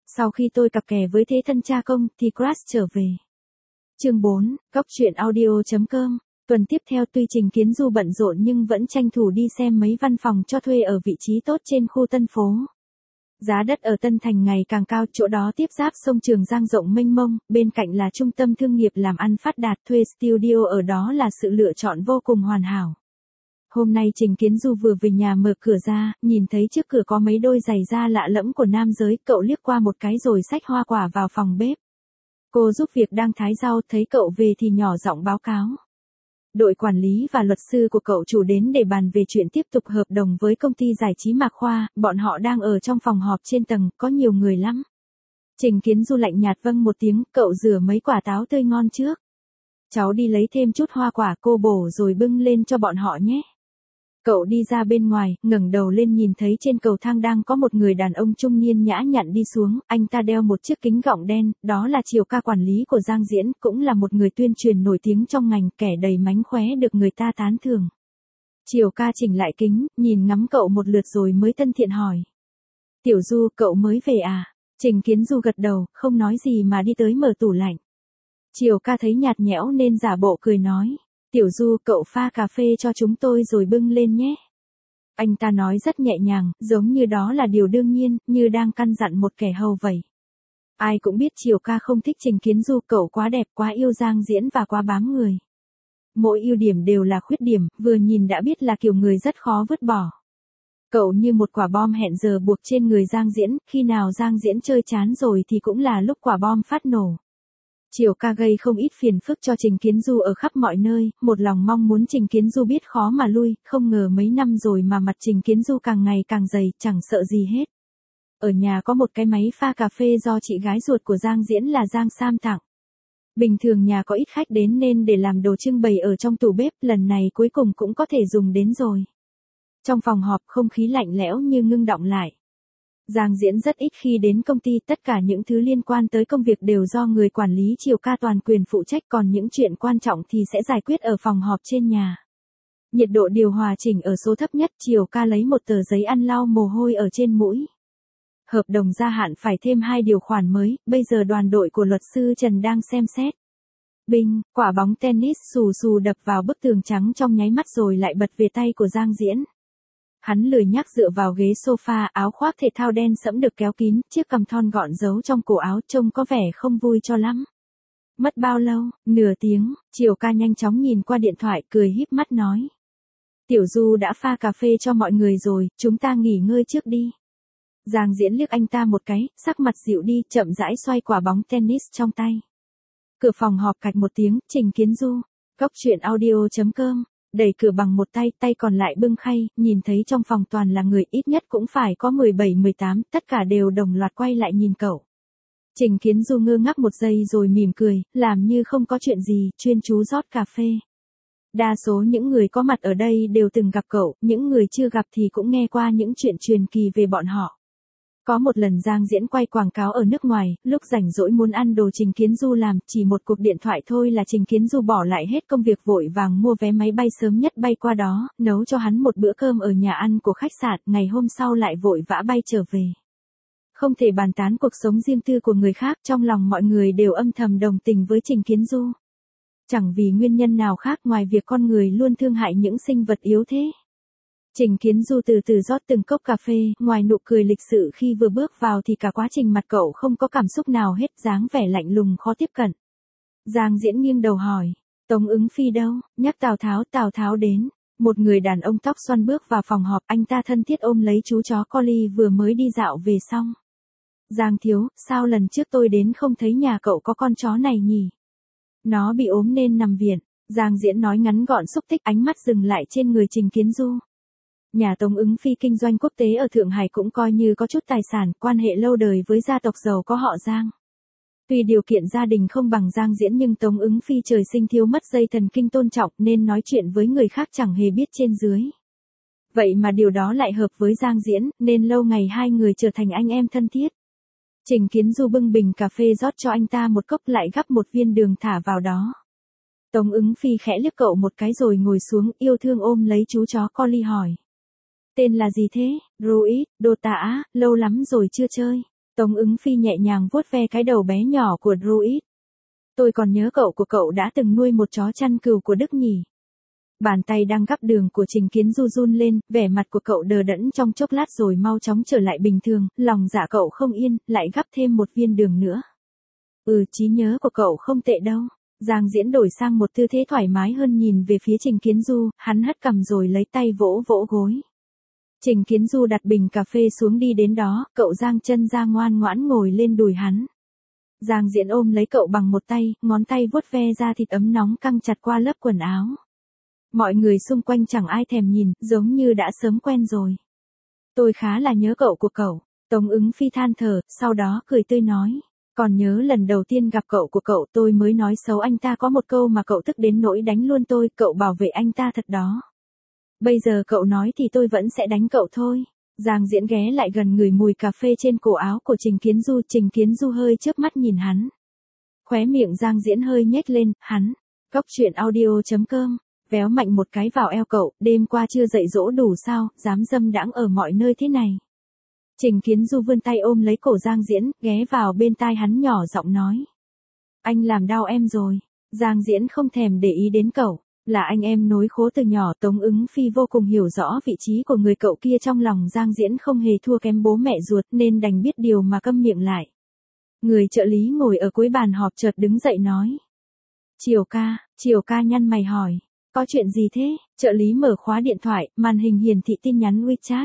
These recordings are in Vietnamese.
Sau khi tôi cặp kè với thế thân cha công thì Crash trở về. Chương 4, Góc truyện audio.com. Tuần tiếp theo tuy Trình Kiến Du bận rộn nhưng vẫn tranh thủ đi xem mấy văn phòng cho thuê ở vị trí tốt trên khu Tân Phố. Giá đất ở Tân Thành ngày càng cao, chỗ đó tiếp giáp sông Trường Giang rộng mênh mông, bên cạnh là trung tâm thương nghiệp làm ăn phát đạt, thuê studio ở đó là sự lựa chọn vô cùng hoàn hảo. Hôm nay Trình Kiến Du vừa về nhà mở cửa ra, nhìn thấy trước cửa có mấy đôi giày da lạ lẫm của nam giới, cậu liếc qua một cái rồi xách hoa quả vào phòng bếp. Cô giúp việc đang thái rau thấy cậu về thì nhỏ giọng báo cáo. Đội quản lý và luật sư của cậu chủ đến để bàn về chuyện tiếp tục hợp đồng với công ty giải trí Mạc Khoa, bọn họ đang ở trong phòng họp trên tầng, có nhiều người lắm. Trình Kiến Du lạnh nhạt vâng một tiếng, cậu rửa mấy quả táo tươi ngon trước. Cháu đi lấy thêm chút hoa quả cô bổ rồi bưng lên cho bọn họ nhé. Cậu đi ra bên ngoài, ngẩng đầu lên nhìn thấy trên cầu thang đang có một người đàn ông trung niên nhã nhặn đi xuống, anh ta đeo một chiếc kính gọng đen, đó là Triều Ca quản lý của Giang Diễn, cũng là một người tuyên truyền nổi tiếng trong ngành, kẻ đầy mánh khóe được người ta tán thưởng. Triều Ca chỉnh lại kính, nhìn ngắm cậu một lượt rồi mới thân thiện hỏi. Tiểu Du, cậu mới về à? Trình Kiến Du gật đầu, không nói gì mà đi tới mở tủ lạnh. Triều Ca thấy nhạt nhẽo nên giả bộ cười nói. Tiểu Du, cậu pha cà phê cho chúng tôi rồi bưng lên nhé. Anh ta nói rất nhẹ nhàng, giống như đó là điều đương nhiên, như đang căn dặn một kẻ hầu vậy. Ai cũng biết Triều Ca không thích Trình Kiến Du, cậu quá đẹp, quá yêu Giang Diễn và quá bám người. Mỗi ưu điểm đều là khuyết điểm, vừa nhìn đã biết là kiểu người rất khó vứt bỏ. Cậu như một quả bom hẹn giờ buộc trên người Giang Diễn, khi nào Giang Diễn chơi chán rồi thì cũng là lúc quả bom phát nổ. Triều Ca gây không ít phiền phức cho Trình Kiến Du ở khắp mọi nơi, một lòng mong muốn Trình Kiến Du biết khó mà lui, không ngờ mấy năm rồi mà mặt Trình Kiến Du càng ngày càng dày, chẳng sợ gì hết. Ở nhà có một cái máy pha cà phê do chị gái ruột của Giang Diễn là Giang Sam tặng. Bình thường nhà có ít khách đến nên để làm đồ trưng bày ở trong tủ bếp, lần này cuối cùng cũng có thể dùng đến rồi. Trong phòng họp không khí lạnh lẽo như ngưng đọng lại. Giang Diễn rất ít khi đến công ty, tất cả những thứ liên quan tới công việc đều do người quản lý Triều Ca toàn quyền phụ trách, còn những chuyện quan trọng thì sẽ giải quyết ở phòng họp trên nhà. Nhiệt độ điều hòa chỉnh ở số thấp nhất, Triều Ca lấy một tờ giấy ăn lau mồ hôi ở trên mũi. Hợp đồng gia hạn phải thêm 2 điều khoản mới, bây giờ đoàn đội của luật sư Trần đang xem xét. Binh, quả bóng tennis xù xù đập vào bức tường trắng trong nháy mắt rồi lại bật về tay của Giang Diễn. Hắn lười nhác dựa vào ghế sofa, áo khoác thể thao đen sẫm được kéo kín, chiếc cằm thon gọn giấu trong cổ áo trông có vẻ không vui cho lắm. Mất bao lâu? Nửa tiếng, Triều Ca nhanh chóng nhìn qua điện thoại, cười híp mắt nói. Tiểu Du đã pha cà phê cho mọi người rồi, chúng ta nghỉ ngơi trước đi. Giang Diễn liếc anh ta một cái, sắc mặt dịu đi, chậm rãi xoay quả bóng tennis trong tay. Cửa phòng họp cạch một tiếng, Trình Kiến Du, Góc truyện audio.com. Đẩy cửa bằng một tay, tay còn lại bưng khay, nhìn thấy trong phòng toàn là người, ít nhất cũng phải có 17-18, tất cả đều đồng loạt quay lại nhìn cậu. Trình Kiến Du ngơ ngác một giây rồi mỉm cười, làm như không có chuyện gì, chuyên chú rót cà phê. Đa số những người có mặt ở đây đều từng gặp cậu, những người chưa gặp thì cũng nghe qua những chuyện truyền kỳ về bọn họ. Có một lần Giang Diễn quay quảng cáo ở nước ngoài, lúc rảnh rỗi muốn ăn đồ Trình Kiến Du làm, chỉ một cuộc điện thoại thôi là Trình Kiến Du bỏ lại hết công việc vội vàng mua vé máy bay sớm nhất bay qua đó, nấu cho hắn một bữa cơm ở nhà ăn của khách sạn, ngày hôm sau lại vội vã bay trở về. Không thể bàn tán cuộc sống riêng tư của người khác, trong lòng mọi người đều âm thầm đồng tình với Trình Kiến Du. Chẳng vì nguyên nhân nào khác ngoài việc con người luôn thương hại những sinh vật yếu thế. Trình Kiến Du từ từ rót từng cốc cà phê, ngoài nụ cười lịch sự khi vừa bước vào thì cả quá trình mặt cậu không có cảm xúc nào hết, dáng vẻ lạnh lùng khó tiếp cận. Giang Diễn nghiêng đầu hỏi, Tống Ứng Phi đâu? Nhắc Tào Tháo đến. Một người đàn ông tóc xoăn bước vào phòng họp, anh ta thân thiết ôm lấy chú chó Collie vừa mới đi dạo về xong. Giang thiếu, sao lần trước tôi đến không thấy nhà cậu có con chó này nhỉ? Nó bị ốm nên nằm viện. Giang Diễn nói ngắn gọn xúc tích, ánh mắt dừng lại trên người Trình Kiến Du. Nhà Tống Ứng Phi kinh doanh quốc tế ở Thượng Hải cũng coi như có chút tài sản, quan hệ lâu đời với gia tộc giàu có họ Giang. Tuy điều kiện gia đình không bằng Giang Diễn nhưng Tống Ứng Phi trời sinh thiếu mất dây thần kinh tôn trọng nên nói chuyện với người khác chẳng hề biết trên dưới. Vậy mà điều đó lại hợp với Giang Diễn, nên lâu ngày hai người trở thành anh em thân thiết. Trình Kiến Du bưng bình cà phê rót cho anh ta một cốc, lại gắp một viên đường thả vào đó. Tống Ứng Phi khẽ liếc cậu một cái rồi ngồi xuống, yêu thương ôm lấy chú chó Collie hỏi. Tên là gì thế? Ruiz, Dota á, lâu lắm rồi chưa chơi. Tống Ứng Phi nhẹ nhàng vuốt ve cái đầu bé nhỏ của Druid. Tôi còn nhớ cậu của cậu đã từng nuôi một chó chăn cừu của Đức nhỉ. Bàn tay đang gắp đường của Trình Kiến Du run lên, vẻ mặt của cậu đờ đẫn trong chốc lát rồi mau chóng trở lại bình thường, lòng dạ cậu không yên, lại gắp thêm một viên đường nữa. Trí nhớ của cậu không tệ đâu. Giang Diễn đổi sang một tư thế thoải mái hơn nhìn về phía Trình Kiến Du, hắn hất cằm rồi lấy tay vỗ vỗ gối. Trình Kiến Du đặt bình cà phê xuống đi đến đó, cậu giang chân ra ngoan ngoãn ngồi lên đùi hắn. Giang Diễn ôm lấy cậu bằng một tay, ngón tay vuốt ve da thịt ấm nóng căng chặt qua lớp quần áo. Mọi người xung quanh chẳng ai thèm nhìn, giống như đã sớm quen rồi. Tôi khá là nhớ cậu của cậu, Tống Ứng Phi than thở, sau đó cười tươi nói. Còn nhớ lần đầu tiên gặp cậu của cậu tôi mới nói xấu anh ta có một câu mà cậu tức đến nỗi đánh luôn tôi, cậu bảo vệ anh ta thật đó. Bây giờ cậu nói thì tôi vẫn sẽ đánh cậu thôi. Giang Diễn ghé lại gần ngửi mùi cà phê trên cổ áo của Trình Kiến Du hơi chớp mắt nhìn hắn. Khóe miệng Giang Diễn hơi nhếch lên, hắn. Góc truyện audio.com, véo mạnh một cái vào eo cậu, đêm qua chưa dậy dỗ đủ sao, dám dâm đãng ở mọi nơi thế này. Trình Kiến Du vươn tay ôm lấy cổ Giang Diễn, ghé vào bên tai hắn nhỏ giọng nói. Anh làm đau em rồi. Giang Diễn không thèm để ý đến cậu. Là anh em nối khố từ nhỏ. Tống Ứng Phi vô cùng hiểu rõ vị trí của người cậu kia trong lòng Giang Diễn không hề thua kém bố mẹ ruột nên đành biết điều mà câm miệng lại. Người trợ lý ngồi ở cuối bàn họp chợt đứng dậy nói. Triều ca nhăn mày hỏi. Có chuyện gì thế? Trợ lý mở khóa điện thoại, màn hình hiển thị tin nhắn WeChat.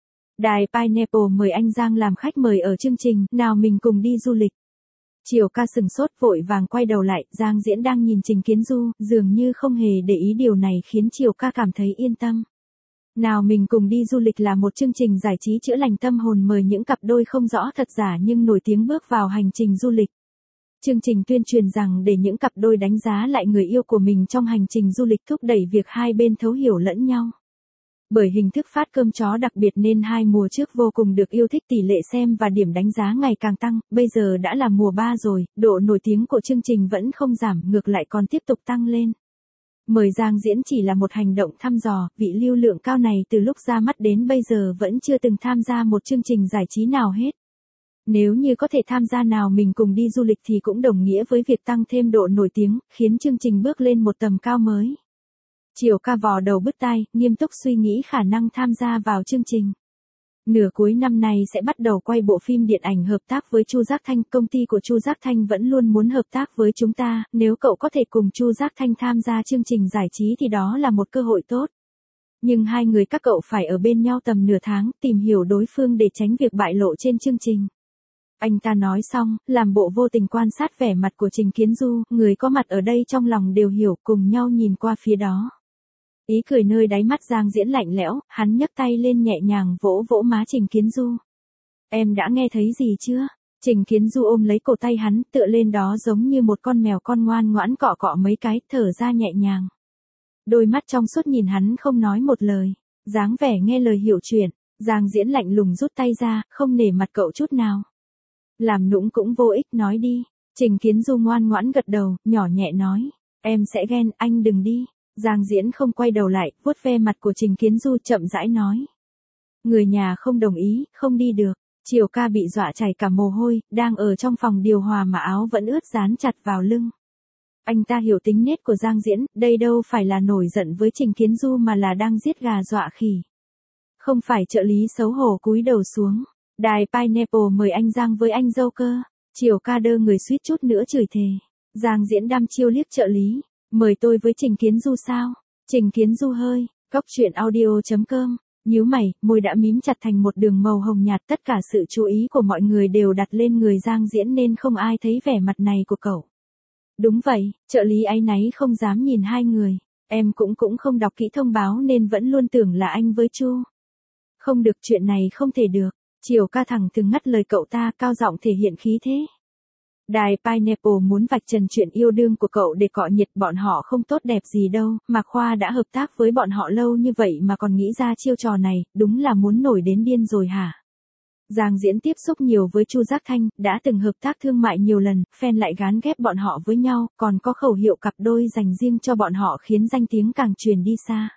Đài Pineapple mời anh Giang làm khách mời ở chương trình, nào mình cùng đi du lịch. Triều ca sừng sốt vội vàng quay đầu lại, Giang Diễn đang nhìn Trình Kiến Du, dường như không hề để ý điều này khiến Triều ca cảm thấy yên tâm. Nào mình cùng đi du lịch là một chương trình giải trí chữa lành tâm hồn mời những cặp đôi không rõ thật giả nhưng nổi tiếng bước vào hành trình du lịch. Chương trình tuyên truyền rằng để những cặp đôi đánh giá lại người yêu của mình trong hành trình du lịch thúc đẩy việc hai bên thấu hiểu lẫn nhau. Bởi hình thức phát cơm chó đặc biệt nên 2 mùa trước vô cùng được yêu thích, tỷ lệ xem và điểm đánh giá ngày càng tăng, bây giờ đã là mùa 3 rồi, độ nổi tiếng của chương trình vẫn không giảm, ngược lại còn tiếp tục tăng lên. Mời Giang Diễn chỉ là một hành động thăm dò, vị lưu lượng cao này từ lúc ra mắt đến bây giờ vẫn chưa từng tham gia một chương trình giải trí nào hết. Nếu như có thể tham gia nào mình cùng đi du lịch thì cũng đồng nghĩa với việc tăng thêm độ nổi tiếng, khiến chương trình bước lên một tầm cao mới. Triều ca vò đầu bứt tai, nghiêm túc suy nghĩ khả năng tham gia vào chương trình. Nửa cuối năm này sẽ bắt đầu quay bộ phim điện ảnh hợp tác với Chu Giác Thanh, công ty của Chu Giác Thanh vẫn luôn muốn hợp tác với chúng ta, nếu cậu có thể cùng Chu Giác Thanh tham gia chương trình giải trí thì đó là một cơ hội tốt. Nhưng hai người các cậu phải ở bên nhau tầm nửa tháng, tìm hiểu đối phương để tránh việc bại lộ trên chương trình. Anh ta nói xong, làm bộ vô tình quan sát vẻ mặt của Trình Kiến Du, người có mặt ở đây trong lòng đều hiểu, cùng nhau nhìn qua phía đó. Ý cười nơi đáy mắt Giang Diễn lạnh lẽo, hắn nhấc tay lên nhẹ nhàng vỗ vỗ má Trình Kiến Du. Em đã nghe thấy gì chưa? Trình Kiến Du ôm lấy cổ tay hắn, tựa lên đó giống như một con mèo con ngoan ngoãn cọ cọ mấy cái, thở ra nhẹ nhàng. Đôi mắt trong suốt nhìn hắn không nói một lời, dáng vẻ nghe lời hiểu chuyện. Giang Diễn lạnh lùng rút tay ra, không nể mặt cậu chút nào. Làm nũng cũng vô ích, nói đi. Trình Kiến Du ngoan ngoãn gật đầu, nhỏ nhẹ nói. Em sẽ ghen, anh đừng đi. Giang Diễn không quay đầu lại, vuốt ve mặt của Trình Kiến Du chậm rãi nói. Người nhà không đồng ý, không đi được. Triều ca bị dọa chảy cả mồ hôi, đang ở trong phòng điều hòa mà áo vẫn ướt dán chặt vào lưng. Anh ta hiểu tính nết của Giang Diễn, đây đâu phải là nổi giận với Trình Kiến Du mà là đang giết gà dọa khỉ. Không phải trợ lý xấu hổ cúi đầu xuống. Đài Pineapple mời anh Giang với anh dâu cơ. Triều ca đơ người suýt chút nữa chửi thề. Giang Diễn đăm chiêu liếc trợ lý. Mời tôi với Trình Kiến Du sao? Trình Kiến Du hơi, góc truyện audio.com, nhíu mày, môi đã mím chặt thành một đường màu hồng nhạt, tất cả sự chú ý của mọi người đều đặt lên người Giang Diễn nên không ai thấy vẻ mặt này của cậu. Đúng vậy, trợ lý áy náy không dám nhìn hai người, em cũng không đọc kỹ thông báo nên vẫn luôn tưởng là anh với Chu. Không được, chuyện này không thể được. Triều ca thẳng thừng ngắt lời cậu ta, cao giọng thể hiện khí thế. Đài Pineapple muốn vạch trần chuyện yêu đương của cậu để cọ nhiệt, bọn họ không tốt đẹp gì đâu, Mạc Khoa đã hợp tác với bọn họ lâu như vậy mà còn nghĩ ra chiêu trò này, đúng là muốn nổi đến điên rồi hả? Giang Diễn tiếp xúc nhiều với Chu Giác Thanh, đã từng hợp tác thương mại nhiều lần, fan lại gán ghép bọn họ với nhau, còn có khẩu hiệu cặp đôi dành riêng cho bọn họ khiến danh tiếng càng truyền đi xa.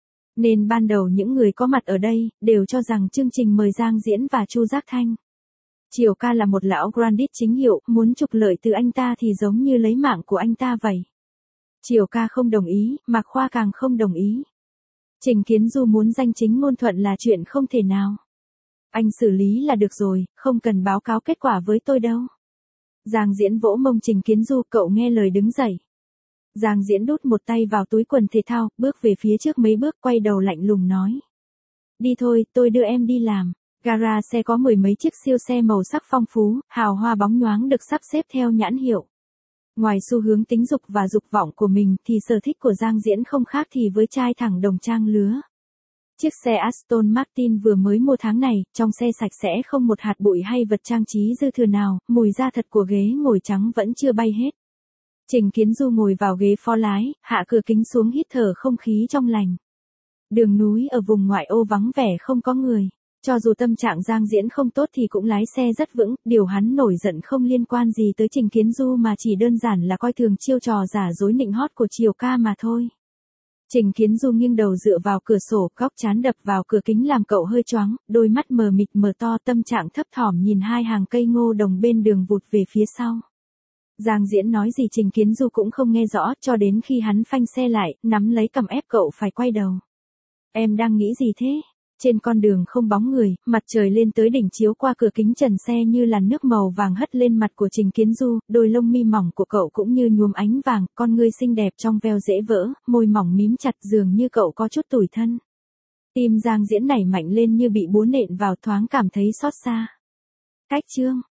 Nên ban đầu những người có mặt ở đây, đều cho rằng chương trình mời Giang Diễn và Chu Giác Thanh. Triều ca là một lão Grandit chính hiệu, muốn trục lợi từ anh ta thì giống như lấy mạng của anh ta vậy. Triều ca không đồng ý, Mạc Khoa càng không đồng ý. Trình Kiến Du muốn danh chính ngôn thuận là chuyện không thể nào. Anh xử lý là được rồi, không cần báo cáo kết quả với tôi đâu. Giang Diễn vỗ mông Trình Kiến Du, cậu nghe lời đứng dậy. Giang Diễn đút một tay vào túi quần thể thao, bước về phía trước mấy bước, quay đầu lạnh lùng nói. Đi thôi, tôi đưa em đi làm. Gara xe có mười mấy chiếc siêu xe màu sắc phong phú, hào hoa bóng nhoáng được sắp xếp theo nhãn hiệu. Ngoài xu hướng tính dục và dục vọng của mình thì sở thích của Giang Diễn không khác thì với trai thẳng đồng trang lứa. Chiếc xe Aston Martin vừa mới mua tháng này, trong xe sạch sẽ không một hạt bụi hay vật trang trí dư thừa nào, mùi da thật của ghế ngồi trắng vẫn chưa bay hết. Trình Kiến Du ngồi vào ghế phó lái, hạ cửa kính xuống hít thở không khí trong lành. Đường núi ở vùng ngoại ô vắng vẻ không có người. Cho dù tâm trạng Giang Diễn không tốt thì cũng lái xe rất vững, điều hắn nổi giận không liên quan gì tới Trình Kiến Du mà chỉ đơn giản là coi thường chiêu trò giả dối nịnh hót của Triều ca mà thôi. Trình Kiến Du nghiêng đầu dựa vào cửa sổ, góc trán đập vào cửa kính làm cậu hơi choáng, đôi mắt mờ mịt mở to, tâm trạng thấp thỏm nhìn hai hàng cây ngô đồng bên đường vụt về phía sau. Giang Diễn nói gì Trình Kiến Du cũng không nghe rõ, cho đến khi hắn phanh xe lại, nắm lấy cầm ép cậu phải quay đầu. Em đang nghĩ gì thế? Trên con đường không bóng người, mặt trời lên tới đỉnh chiếu qua cửa kính trần xe như làn nước màu vàng hất lên mặt của Trình Kiến Du, đôi lông mi mỏng của cậu cũng như nhuốm ánh vàng, con ngươi xinh đẹp trong veo dễ vỡ, môi mỏng mím chặt dường như cậu có chút tủi thân. Tim Giang Diễn nảy mạnh lên như bị búa nện vào, thoáng cảm thấy xót xa. Cách chương